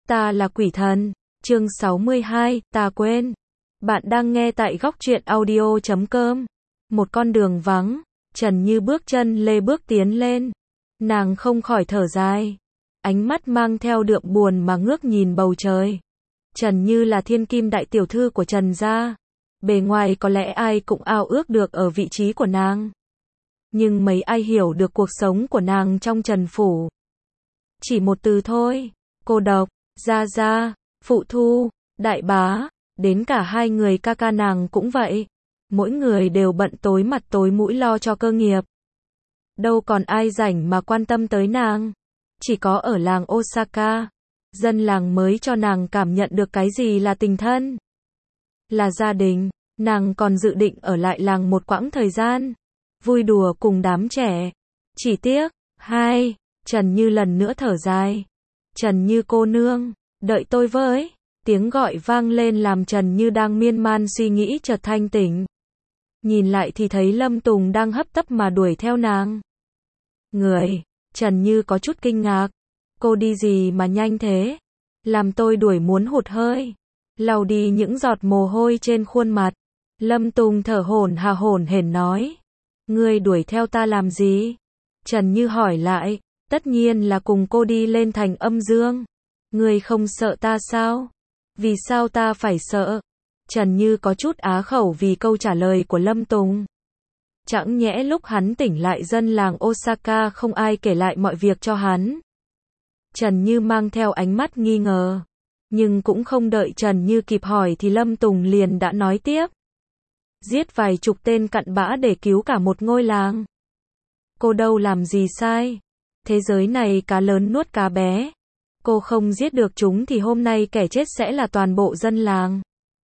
Ta là quỷ thần. Chương 62, ta quên. Bạn đang nghe tại góc truyện audio.com. Một con đường vắng, Trần Như bước chân lê bước tiến lên. Nàng không khỏi thở dài. Ánh mắt mang theo đượm buồn mà ngước nhìn bầu trời. Trần Như là thiên kim đại tiểu thư của Trần gia. Bề ngoài có lẽ ai cũng ao ước được ở vị trí của nàng. Nhưng mấy ai hiểu được cuộc sống của nàng trong Trần phủ. Chỉ một từ thôi, cô độc. Gia Gia, Phụ Thu, Đại Bá, đến cả hai người ca ca nàng cũng vậy. Mỗi người đều bận tối mặt tối mũi lo cho cơ nghiệp. Đâu còn ai rảnh mà quan tâm tới nàng. Chỉ có ở làng Osaka, dân làng mới cho nàng cảm nhận được cái gì là tình thân. Là gia đình, nàng còn dự định ở lại làng một quãng thời gian. Vui đùa cùng đám trẻ. Chỉ tiếc, Trần Như lần nữa thở dài. Trần Như cô nương, đợi tôi với. Tiếng gọi vang lên làm Trần Như đang miên man suy nghĩ chợt thanh tỉnh. Nhìn lại thì thấy Lâm Tùng đang hấp tấp mà đuổi theo nàng. Trần Như có chút kinh ngạc. Cô đi gì mà nhanh thế? Làm tôi đuổi muốn hụt hơi. Lau đi những giọt mồ hôi trên khuôn mặt. Lâm Tùng thở hổn hển nói. Ngươi đuổi theo ta làm gì? Trần Như hỏi lại. Tất nhiên là cùng cô đi lên thành Âm Dương. Ngươi không sợ ta sao? Vì sao ta phải sợ? Trần Như có chút á khẩu vì câu trả lời của Lâm Tùng. Chẳng nhẽ lúc hắn tỉnh lại dân làng Osaka không ai kể lại mọi việc cho hắn. Trần Như mang theo ánh mắt nghi ngờ. Nhưng cũng không đợi Trần Như kịp hỏi thì Lâm Tùng liền đã nói tiếp. Giết vài chục tên cặn bã để cứu cả một ngôi làng. Cô đâu làm gì sai? Thế giới này cá lớn nuốt cá bé. Cô không giết được chúng thì hôm nay kẻ chết sẽ là toàn bộ dân làng.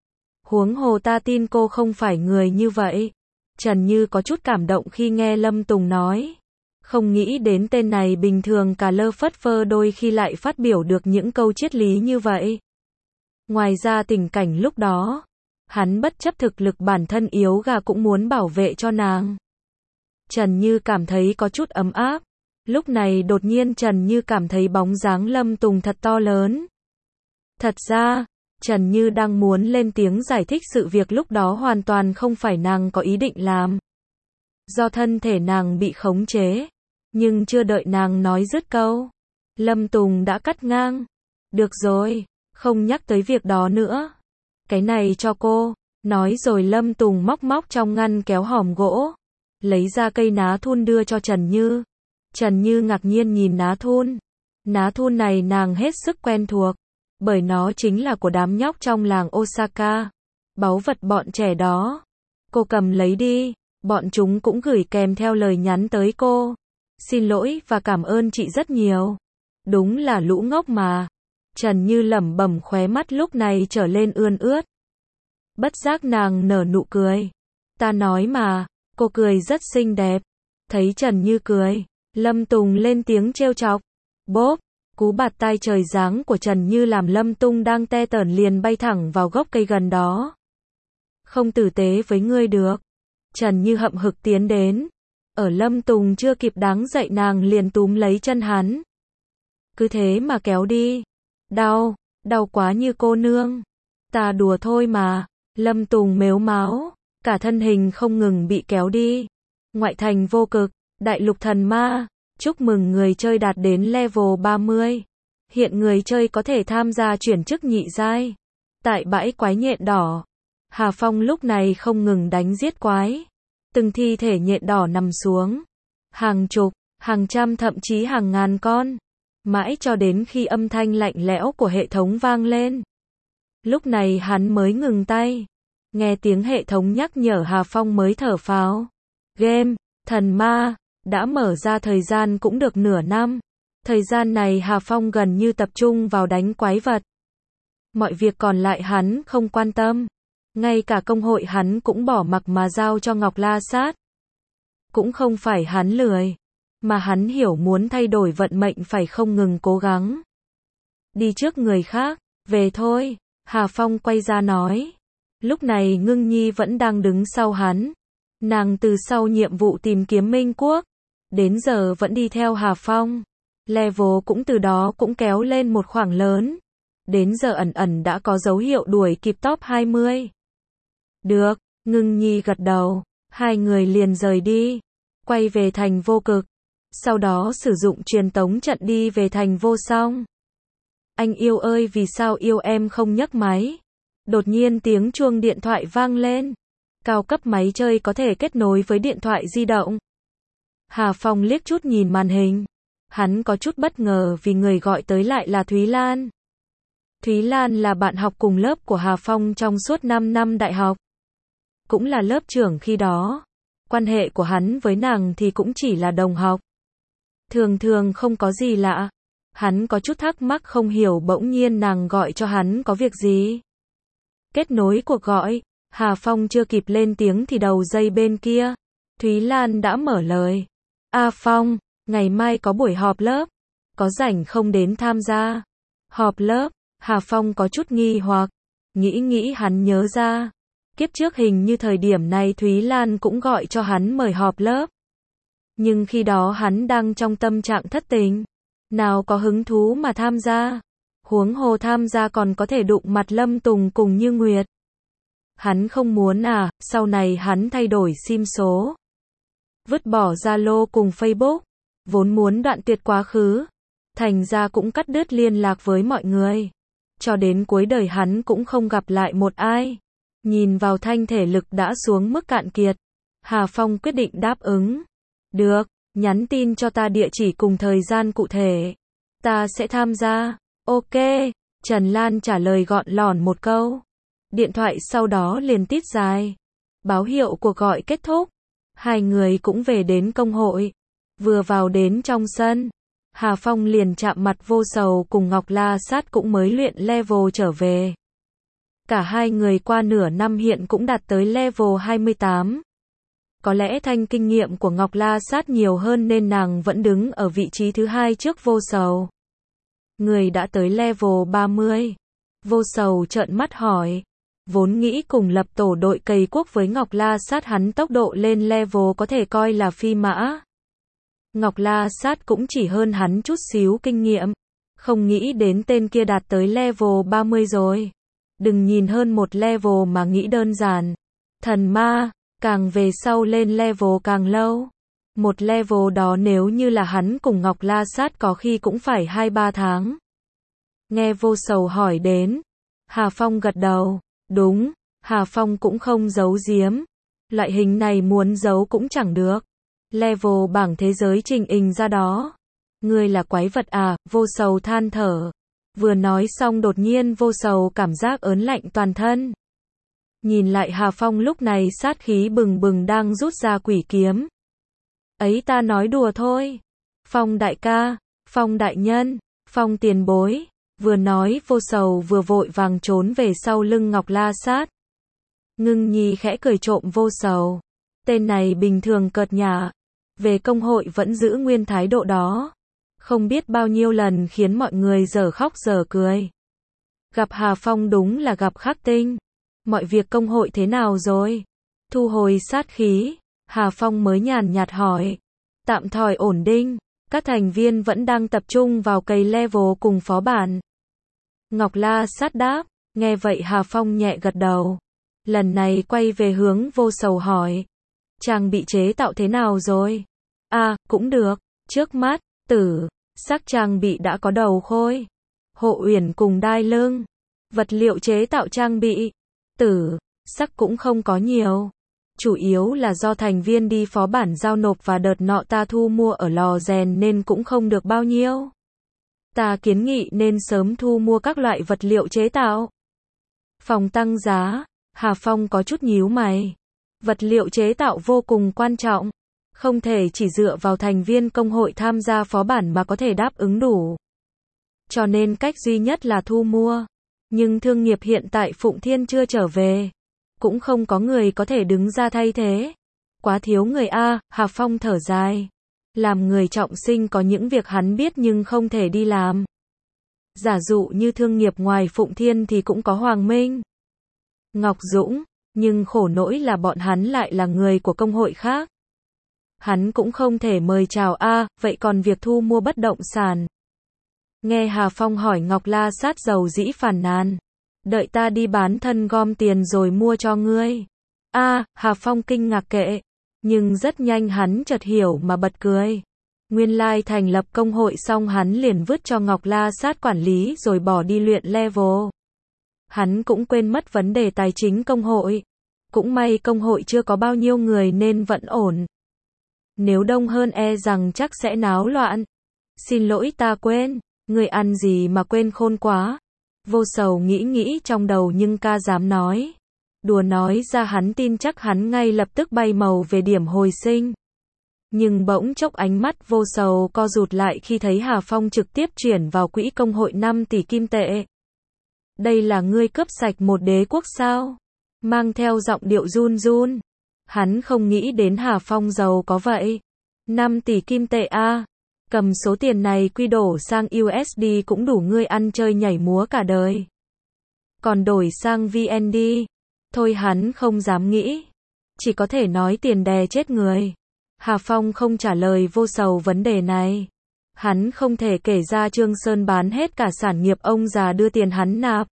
Huống hồ ta tin cô không phải người như vậy. Trần Như có chút cảm động khi nghe Lâm Tùng nói. Không nghĩ đến tên này bình thường cả lơ phất phơ đôi khi lại phát biểu được những câu triết lý như vậy. Ngoài ra tình cảnh lúc đó, hắn bất chấp thực lực bản thân yếu gà cũng muốn bảo vệ cho nàng. Trần Như cảm thấy có chút ấm áp. Lúc này đột nhiên Trần Như cảm thấy bóng dáng Lâm Tùng thật to lớn. Thật ra, Trần Như đang muốn lên tiếng giải thích sự việc lúc đó hoàn toàn không phải nàng có ý định làm. Do thân thể nàng bị khống chế. Nhưng chưa đợi nàng nói dứt câu, Lâm Tùng đã cắt ngang. Được rồi, không nhắc tới việc đó nữa. Cái này cho cô. Nói rồi Lâm Tùng móc trong ngăn kéo hòm gỗ. Lấy ra cây ná thun đưa cho Trần Như. Trần Như ngạc nhiên nhìn ná thun. Ná thun này nàng hết sức quen thuộc. Bởi nó chính là của đám nhóc trong làng Osaka. Báu vật bọn trẻ đó. Cô cầm lấy đi. Bọn chúng cũng gửi kèm theo lời nhắn tới cô. Xin lỗi và cảm ơn chị rất nhiều. Đúng là lũ ngốc mà. Trần Như lẩm bẩm khóe mắt lúc này trở lên ươn ướt. Bất giác nàng nở nụ cười. Ta nói mà, cô cười rất xinh đẹp. Thấy Trần Như cười, Lâm Tùng lên tiếng trêu chọc. Bốp, cú bạt tai trời giáng của Trần Như làm Lâm Tùng đang te tởn liền bay thẳng vào gốc cây gần đó. Không tử tế với ngươi được. Trần Như hậm hực tiến đến. Ở Lâm Tùng chưa kịp đáng dậy nàng liền túm lấy chân hắn. Cứ thế mà kéo đi. Đau quá Như cô nương. Ta đùa thôi mà. Lâm Tùng mếu máo. Cả thân hình không ngừng bị kéo đi. Ngoại thành vô cực, đại lục thần ma. Chúc mừng người chơi đạt đến level 30. Hiện người chơi có thể tham gia chuyển chức nhị giai. Tại bãi quái nhện đỏ. Hà Phong lúc này không ngừng đánh giết quái. Từng thi thể nhện đỏ nằm xuống. Hàng chục, hàng trăm thậm chí hàng ngàn con. Mãi cho đến khi âm thanh lạnh lẽo của hệ thống vang lên. Lúc này hắn mới ngừng tay. Nghe tiếng hệ thống nhắc nhở Hà Phong mới thở phào. Game, thần ma, đã mở ra thời gian cũng được nửa năm. Thời gian này Hà Phong gần như tập trung vào đánh quái vật. Mọi việc còn lại hắn không quan tâm. Ngay cả công hội hắn cũng bỏ mặc mà giao cho Ngọc La Sát. Cũng không phải hắn lười, mà hắn hiểu muốn thay đổi vận mệnh phải không ngừng cố gắng. Đi trước người khác, về thôi, Hà Phong quay ra nói. Lúc này Ngưng Nhi vẫn đang đứng sau hắn. Nàng từ sau nhiệm vụ tìm kiếm Minh Quốc, đến giờ vẫn đi theo Hà Phong. Level cũng từ đó cũng kéo lên một khoảng lớn. đến giờ ẩn ẩn đã có dấu hiệu đuổi kịp top 20. Được, Ngưng Nhi gật đầu, hai người liền rời đi, quay về thành Vô Cực, sau đó sử dụng truyền tống trận đi về thành Vô Song. Anh yêu ơi, vì sao yêu em không nhấc máy? Đột nhiên tiếng chuông điện thoại vang lên. Cao cấp máy chơi có thể kết nối với điện thoại di động. Hà Phong liếc chút nhìn màn hình. Hắn có chút bất ngờ vì người gọi tới lại là Thúy Lan. Thúy Lan là bạn học cùng lớp của Hà Phong trong suốt 5 năm đại học. Cũng là lớp trưởng khi đó. Quan hệ của hắn với nàng thì cũng chỉ là đồng học. Thường thường không có gì lạ. Hắn có chút thắc mắc không hiểu bỗng nhiên nàng gọi cho hắn có việc gì. Kết nối cuộc gọi, Hà Phong chưa kịp lên tiếng thì đầu dây bên kia, Thúy Lan đã mở lời. A Phong, ngày mai có buổi họp lớp, có rảnh không đến tham gia? Họp lớp, Hà Phong có chút nghi hoặc, nghĩ hắn nhớ ra. Kiếp trước hình như thời điểm này Thúy Lan cũng gọi cho hắn mời họp lớp. Nhưng khi đó hắn đang trong tâm trạng thất tình. Nào có hứng thú mà tham gia. Huống hồ tham gia còn có thể đụng mặt Lâm Tùng cùng Như Nguyệt. Hắn không muốn à, sau này hắn thay đổi sim số. Vứt bỏ Zalo cùng Facebook. Vốn muốn đoạn tuyệt quá khứ. Thành ra cũng cắt đứt liên lạc với mọi người. Cho đến cuối đời hắn cũng không gặp lại một ai. Nhìn vào thanh thể lực đã xuống mức cạn kiệt. Hà Phong quyết định đáp ứng. Được, nhắn tin cho ta địa chỉ cùng thời gian cụ thể. Ta sẽ tham gia. Ok, Trần Lan trả lời gọn lỏn một câu. Điện thoại sau đó liền tít dài. Báo hiệu cuộc gọi kết thúc. Hai người cũng về đến công hội. Vừa vào đến trong sân, Hà Phong liền chạm mặt Vô Sầu cùng Ngọc La Sát cũng mới luyện level trở về. Cả hai người qua nửa năm hiện cũng đạt tới level 28. Có lẽ thanh kinh nghiệm của Ngọc La Sát nhiều hơn nên nàng vẫn đứng ở vị trí thứ hai trước Vô Sầu. Người đã tới level 30. Vô Sầu trợn mắt hỏi. Vốn nghĩ cùng lập tổ đội cày quốc với Ngọc La Sát hắn tốc độ lên level có thể coi là phi mã. Ngọc La Sát cũng chỉ hơn hắn chút xíu kinh nghiệm. Không nghĩ đến tên kia đạt tới level 30 rồi. Đừng nhìn hơn một level mà nghĩ đơn giản. Thần ma, càng về sau lên level càng lâu. Một level đó nếu như là hắn cùng Ngọc La Sát có khi cũng phải 2-3 tháng. Nghe Vô Sầu hỏi đến. Hà Phong gật đầu. Đúng, Hà Phong cũng không giấu giếm. Loại hình này muốn giấu cũng chẳng được. Level bảng thế giới trình hình ra đó. Ngươi là quái vật à, Vô Sầu than thở. Vừa nói xong đột nhiên Vô Sầu cảm giác ớn lạnh toàn thân. Nhìn lại Hà Phong lúc này sát khí bừng bừng đang rút ra quỷ kiếm. Ấy ta nói đùa thôi. Phong đại ca, Phong đại nhân, Phong tiền bối. Vừa nói Vô Sầu vừa vội vàng trốn về sau lưng Ngọc La Sát. Ngưng Nhi khẽ cười trộm Vô Sầu. Tên này bình thường cợt nhả. Về công hội vẫn giữ nguyên thái độ đó. Không biết bao nhiêu lần khiến mọi người dở khóc dở cười. Gặp Hà Phong đúng là gặp khắc tinh. Mọi việc công hội thế nào rồi? Thu hồi sát khí, Hà Phong mới nhàn nhạt hỏi. Tạm thời ổn định, các thành viên vẫn đang tập trung vào cày level cùng phó bản. Ngọc La Sát đáp, nghe vậy Hà Phong nhẹ gật đầu. Lần này quay về hướng Vô Sầu hỏi. Trang bị chế tạo thế nào rồi? À, cũng được, trước mắt, tử, sắc trang bị đã có đầu khôi. Hộ uyển cùng đai lưng. Vật liệu chế tạo trang bị. Tử, sắc cũng không có nhiều. Chủ yếu là do thành viên đi phó bản giao nộp và đợt nọ ta thu mua ở lò rèn nên cũng không được bao nhiêu. Ta kiến nghị nên sớm thu mua các loại vật liệu chế tạo. Phòng tăng giá, Hà Phong có chút nhíu mày. Vật liệu chế tạo vô cùng quan trọng. Không thể chỉ dựa vào thành viên công hội tham gia phó bản mà có thể đáp ứng đủ. Cho nên cách duy nhất là thu mua. Nhưng thương nghiệp hiện tại Phụng Thiên chưa trở về. Cũng không có người có thể đứng ra thay thế. Quá thiếu người a, Hà Phong thở dài. Làm người trọng sinh có những việc hắn biết nhưng không thể đi làm. Giả dụ như thương nghiệp ngoài Phụng Thiên thì cũng có Hoàng Minh, Ngọc Dũng, nhưng khổ nỗi là bọn hắn lại là người của công hội khác. Hắn cũng không thể mời chào a, vậy còn việc thu mua bất động sản. Nghe Hà Phong hỏi Ngọc La Sát dầu dĩ phàn nàn. Đợi ta đi bán thân gom tiền rồi mua cho ngươi. Hà Phong kinh ngạc kệ. Nhưng rất nhanh hắn chợt hiểu mà bật cười. Nguyên lai thành lập công hội xong hắn liền vứt cho Ngọc La Sát quản lý rồi bỏ đi luyện level. Hắn cũng quên mất vấn đề tài chính công hội. Cũng may công hội chưa có bao nhiêu người nên vẫn ổn. Nếu đông hơn rằng chắc sẽ náo loạn. Xin lỗi ta quên, người ăn gì mà quên khôn quá. Vô Sầu nghĩ trong đầu nhưng ca dám nói. Đùa nói ra hắn tin chắc hắn ngay lập tức bay màu về điểm hồi sinh. Nhưng bỗng chốc ánh mắt Vô Sầu co rụt lại khi thấy Hà Phong trực tiếp chuyển vào quỹ công hội 5 tỷ kim tệ. Đây là ngươi cướp sạch một đế quốc sao? Mang theo giọng điệu run run. Hắn không nghĩ đến Hà Phong giàu có vậy. 5 tỷ kim tệ cầm số tiền này quy đổi sang USD cũng đủ ngươi ăn chơi nhảy múa cả đời. Còn đổi sang VND, thôi hắn không dám nghĩ. Chỉ có thể nói tiền đè chết người. Hà Phong không trả lời Vô Sầu vấn đề này. Hắn không thể kể ra Trương Sơn bán hết cả sản nghiệp ông già đưa tiền hắn nạp.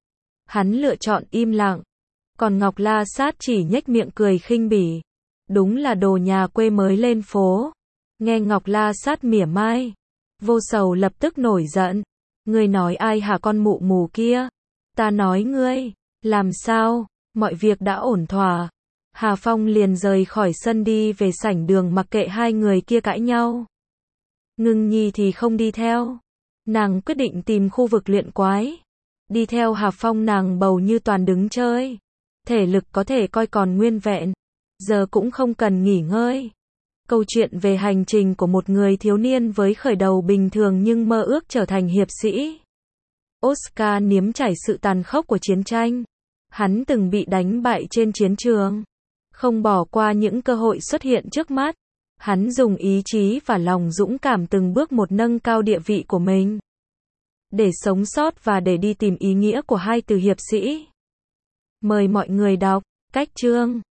Hắn lựa chọn im lặng. Còn Ngọc La Sát chỉ nhếch miệng cười khinh bỉ. Đúng là đồ nhà quê mới lên phố. Nghe Ngọc La Sát mỉa mai. Vô Sầu lập tức nổi giận. Ngươi nói ai hả con mụ mù kia? Ta nói ngươi. Làm sao? Mọi việc đã ổn thỏa. Hà Phong liền rời khỏi sân đi về sảnh đường mặc kệ hai người kia cãi nhau. Ngưng Nhi thì không đi theo. Nàng quyết định tìm khu vực luyện quái. Đi theo Hà Phong nàng bầu như toàn đứng chơi. Thể lực có thể coi còn nguyên vẹn. Giờ cũng không cần nghỉ ngơi. Câu chuyện về hành trình của một người thiếu niên với khởi đầu bình thường nhưng mơ ước trở thành hiệp sĩ. Oscar nếm trải sự tàn khốc của chiến tranh. Hắn từng bị đánh bại trên chiến trường. Không bỏ qua những cơ hội xuất hiện trước mắt. Hắn dùng ý chí và lòng dũng cảm từng bước một nâng cao địa vị của mình. Để sống sót và để đi tìm ý nghĩa của hai từ hiệp sĩ. Mời mọi người đọc. Cách chương